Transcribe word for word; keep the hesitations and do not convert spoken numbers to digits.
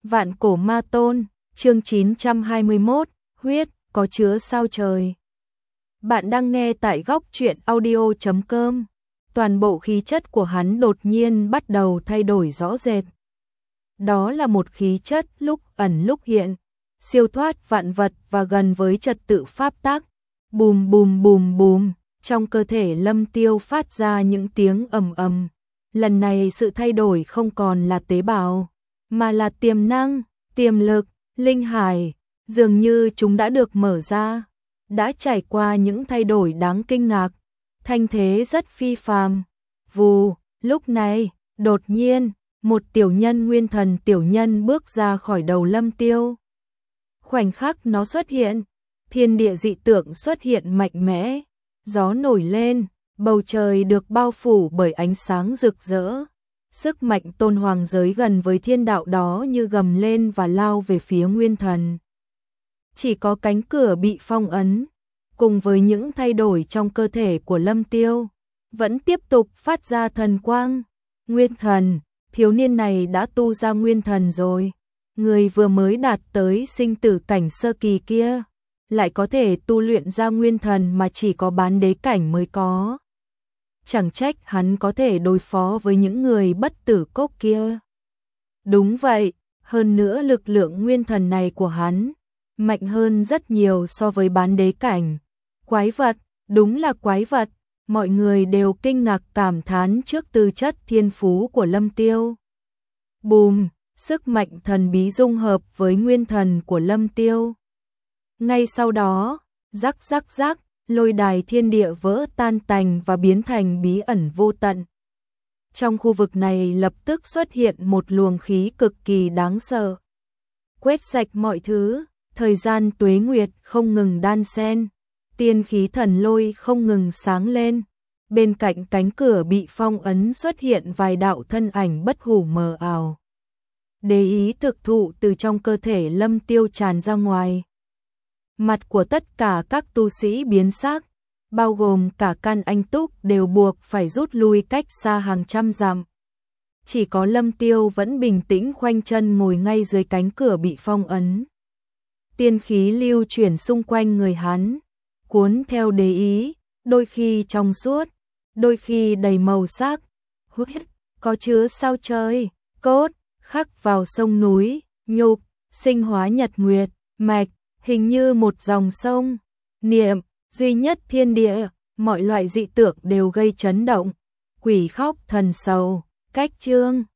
Vạn cổ ma tôn, chương chín trăm hai mươi mốt, huyết, có chứa sao trời. Bạn đang nghe tại góc truyện audio chấm com. Toàn bộ khí chất của hắn đột nhiên bắt đầu thay đổi rõ rệt. Đó là một khí chất lúc ẩn lúc hiện, siêu thoát vạn vật và gần với trật tự pháp tắc. Bùm bùm bùm bùm, trong cơ thể Lâm Tiêu phát ra những tiếng ầm ầm. Lần này sự thay đổi không còn là tế bào, mà là tiềm năng, tiềm lực, linh hải, dường như chúng đã được mở ra, đã trải qua những thay đổi đáng kinh ngạc, thanh thế rất phi phàm. Vù, lúc này, đột nhiên, một tiểu nhân nguyên thần tiểu nhân bước ra khỏi đầu Lâm Tiêu. Khoảnh khắc nó xuất hiện, thiên địa dị tượng xuất hiện mạnh mẽ, gió nổi lên, bầu trời được bao phủ bởi ánh sáng rực rỡ. Sức mạnh tôn hoàng giới gần với thiên đạo đó như gầm lên và lao về phía nguyên thần. Chỉ có cánh cửa bị phong ấn, cùng với những thay đổi trong cơ thể của Lâm Tiêu, vẫn tiếp tục phát ra thần quang. Nguyên thần, thiếu niên này đã tu ra nguyên thần rồi. Người vừa mới đạt tới sinh tử cảnh sơ kỳ kia, lại có thể tu luyện ra nguyên thần mà chỉ có bán đế cảnh mới có. Chẳng trách hắn có thể đối phó với những người bất tử cốc kia. Đúng vậy, hơn nữa lực lượng nguyên thần này của hắn mạnh hơn rất nhiều so với bán đế cảnh. Quái vật, đúng là quái vật, mọi người đều kinh ngạc cảm thán trước tư chất thiên phú của Lâm Tiêu. Bùm, sức mạnh thần bí dung hợp với nguyên thần của Lâm Tiêu. Ngay sau đó, rắc rắc rắc, lôi đài thiên địa vỡ tan tành và biến thành bí ẩn vô tận. Trong khu vực này lập tức xuất hiện một luồng khí cực kỳ đáng sợ. Quét sạch mọi thứ, thời gian tuế nguyệt không ngừng đan xen, tiên khí thần lôi không ngừng sáng lên. Bên cạnh cánh cửa bị phong ấn xuất hiện vài đạo thân ảnh bất hủ mờ ảo. Đế ý thực thụ từ trong cơ thể Lâm Tiêu tràn ra ngoài. Mặt của tất cả các tu sĩ biến sắc, bao gồm cả Can Anh Túc đều buộc phải rút lui cách xa hàng trăm dặm. Chỉ có Lâm Tiêu vẫn bình tĩnh khoanh chân ngồi ngay dưới cánh cửa bị phong ấn. Tiên khí lưu chuyển xung quanh người hắn, cuốn theo đế ý, đôi khi trong suốt, đôi khi đầy màu sắc. Huyết, có chứa sao trời, cốt, khắc vào sông núi, nhục, sinh hóa nhật nguyệt, mạch, hình như một dòng sông. Niệm, duy nhất thiên địa, mọi loại dị tượng đều gây chấn động. Quỷ khóc thần sầu, cách chương.